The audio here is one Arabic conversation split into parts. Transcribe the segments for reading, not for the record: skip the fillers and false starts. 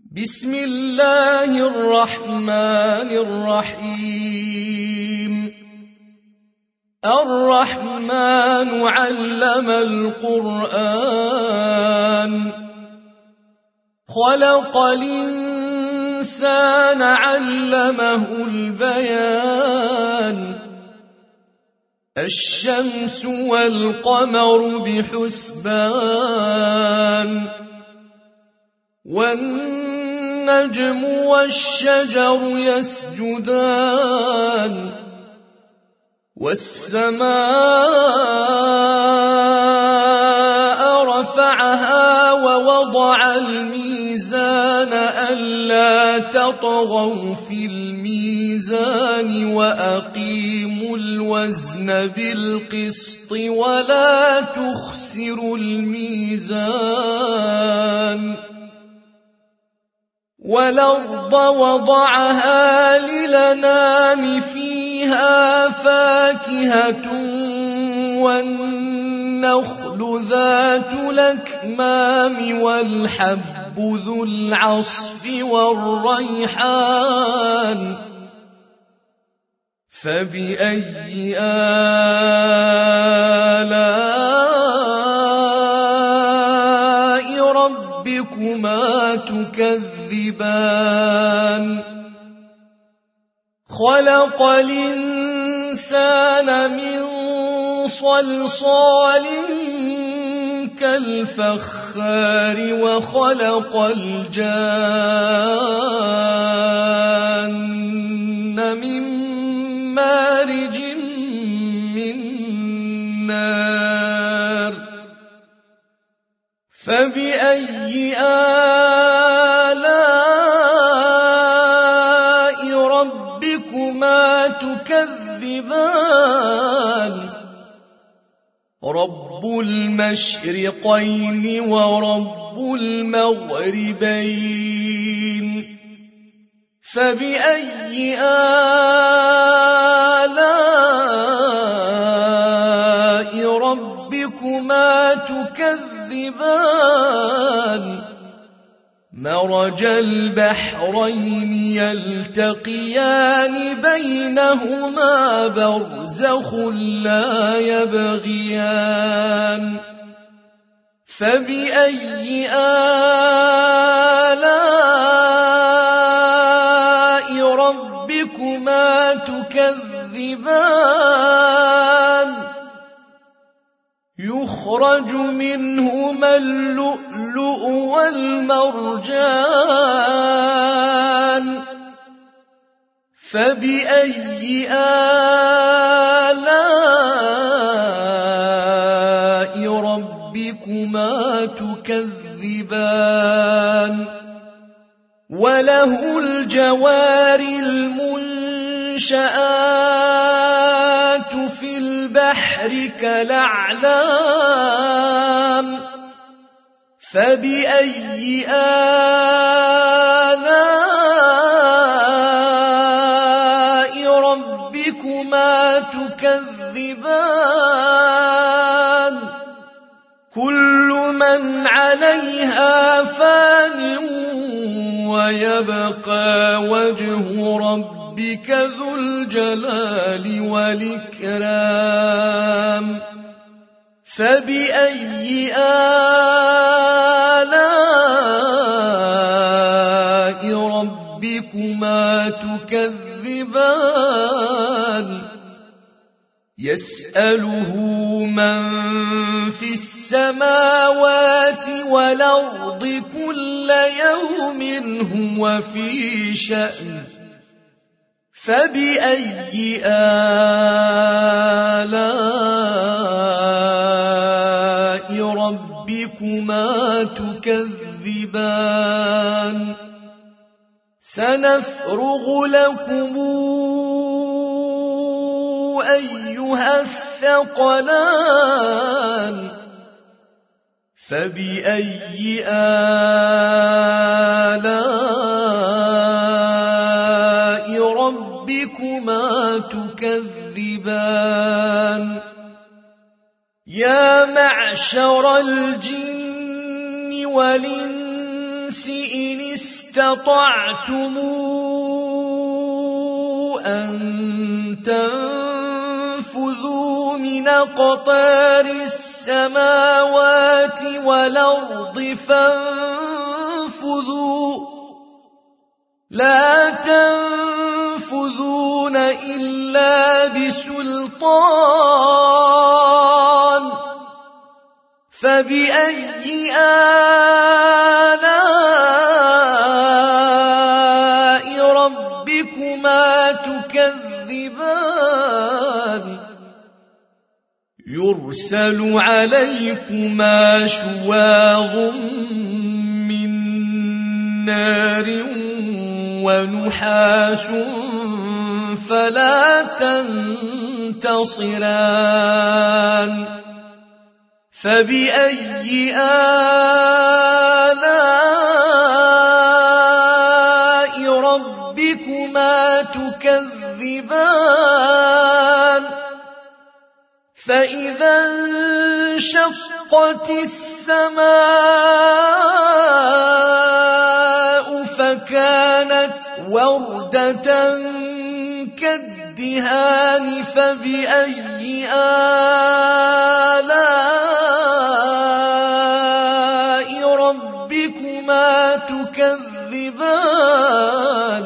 بسم الله الرحمن الرحيم. الرحمن علم القرآن، خلق الإنسان علمه البيان. الشمس والقمر بحسبان، والنجم والشجر يسجدان. والسماء رفعها ووضع الميزان ألا تطغوا في الميزان وأقيموا الوزن بالقسط ولا تخسروا الميزان. والأرض وضعها للأنام فيها فاكهة والنخل ذات الأكمام والحب ذو العصف والريحان. فبأي آلاء ربكما تكذبان؟ خلق الإنسان من صلصال كالفخار وخلق الجان من مارج من نار. فبأي آلاء ربكما تكذبان؟ رب المشرقين ورب المغربين. فبأي آلاء ربكما تكذبان؟ مرج البحرين يلتقيان بينهما برزخ لا يبغيان. فبأي آلاء ربكما تكذبان؟ يخرج منهما اللؤلؤ والمرجان. فبأي آلاء ربكما تكذبان؟ وله الجوار المنشآت في البحر كالأعلام. فبأي آلاء ربكما تكذبان؟ كل من عليها فان ويبقى وجه ربك ذو الجلال والإكرام. فبأي آلاء ربكما تكذبان؟ يسأله من في السماوات والأرض كل يوم هو في شأن. فبأي آلاء ربكما تكذبان؟ سنفرغ لكم أيها الثقلان. فبأي آلاء ربكما تكذبان؟ يا معشر الجن والإنس إن استطعتم أن تنفذوا من أقطار السماوات والأرض فانفذوا لا تنفذون إلا بسلطان فبأي آلاء ربكما تكذبان يرسل عليكما شواظ من نار ونحاس فلا تنتصران فبأي آلاء ربكما تكذبان فإذا انشقت السماء فكانت وردة كالدهان فبأي آلاء ربكما تكذبان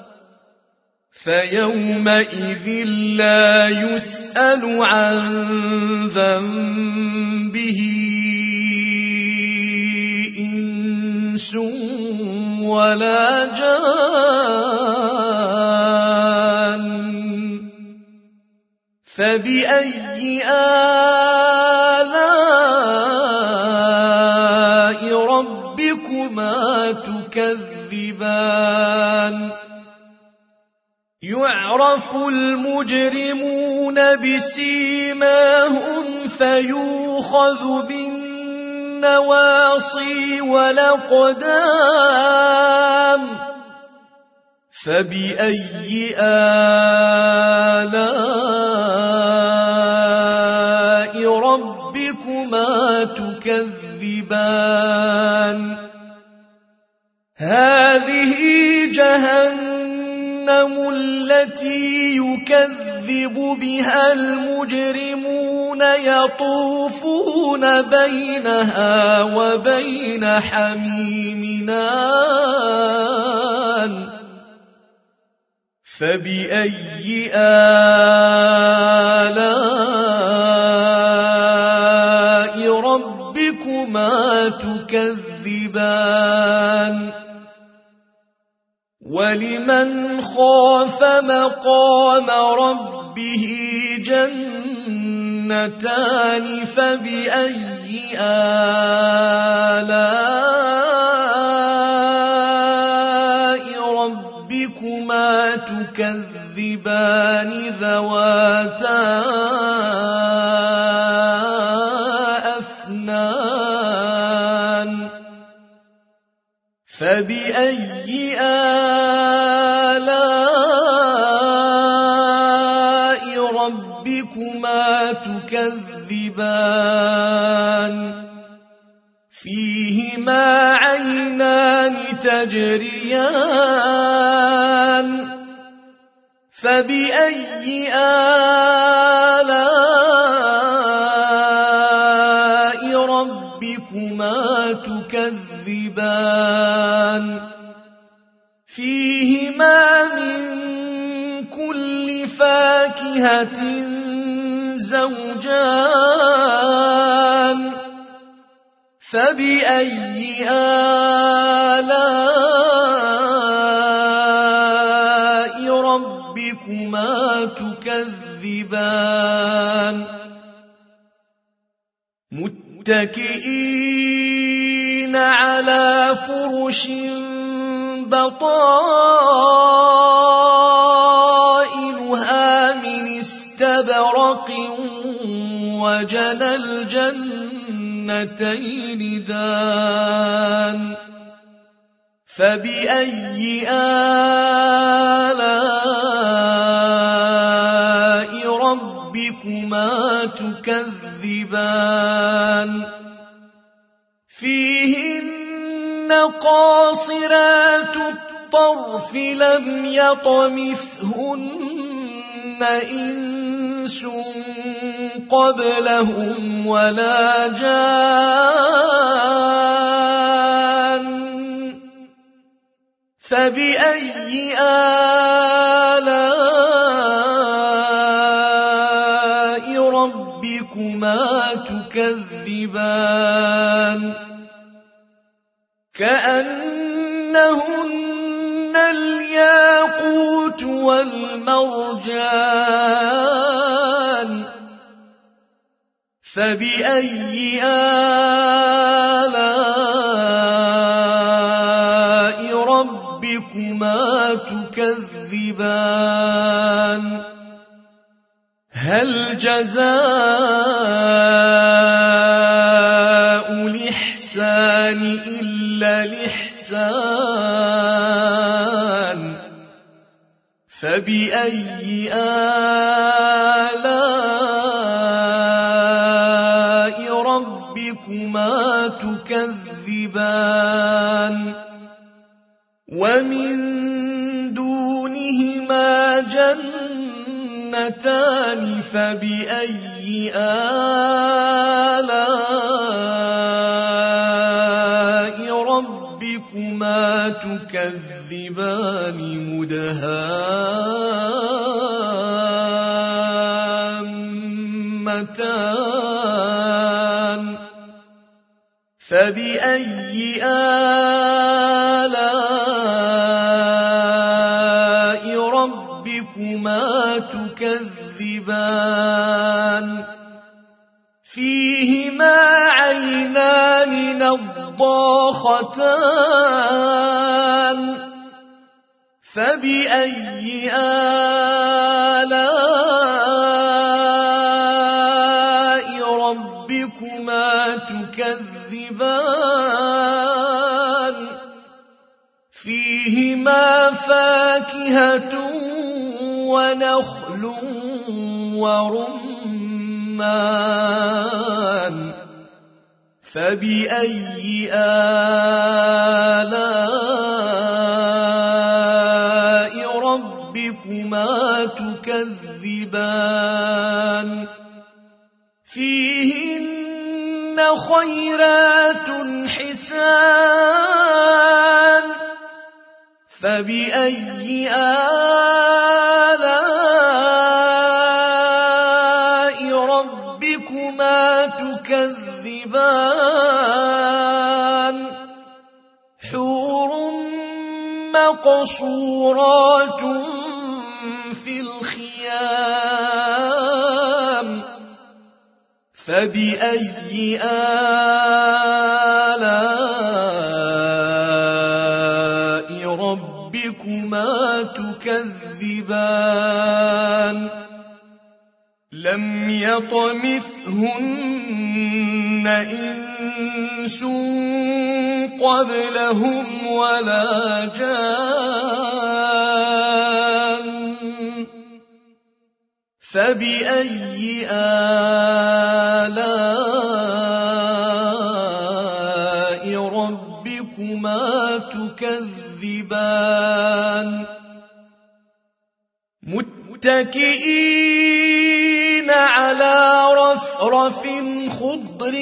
فيومئذ لا يسأل عن ذنبه إنس ولا جان فبأي آلاء ربكما تكذبان يعرف المجرمون بسيماهم فيؤخذ بالنواصي والأقدام فبأي آلاء ربكما تكذبان هذه جهنم التي يكذب بها المجرمون يطوفون بينها وبين حميم آن فبأي آلاء ربكما تكذبان ولمن خاف مقام ربه جنتان فبأي آلاء ربكما تكذبان ذواتا أفنان فبأي آلاء ربكما تكذبان فيهما عينان تجريان فبأي آلاء ربكما تكذبان فيهما من كل فاكهة زوجان فبأي آلاء ربكما تكذبان متكئين على فرش بطائنها من استبرق وجنى الجنتين دان فبأي آلاء ربكما تكذبان فيهن قاصرات قاصرات الطرف لم يطمثهن إنس قبلهم ولا جان فبأي آلاء ربكما تكذبان كأنهن الياقوت والمرجان فبأي آلاء ربكما تكذبان هل جزاء الإحسان إلا الإحسان فبأي آلاء ربكما تكذبان ومن دونهما جنتان فبأي آلاء ربكما تكذبان مدهامتان فبأي آلاء ربكما تكذبان فيهما عينان نضاختان فبأي آلاء ربكما تكذبان فيهما فاكهة ونخل ورمان فبأي آلاء ربكما تكذبان فيهن خيرات حسان فبأي آلاء ربكما تكذبان حور مقصورات في الخيام فبأي آلاء ربكما تكذبان لم يطمثهن إنس قبلهم ولا جان فبأي آلاء ربكما تكذبان متكئين على رفرف خضر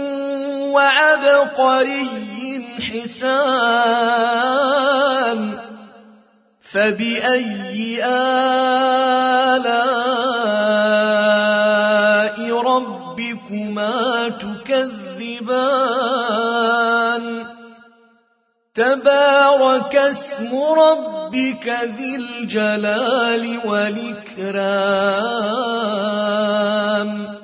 وعبقري حسان فبأي آلاء ربكما تكذبان تبارك اسم ربك ذي الجلال والإكرام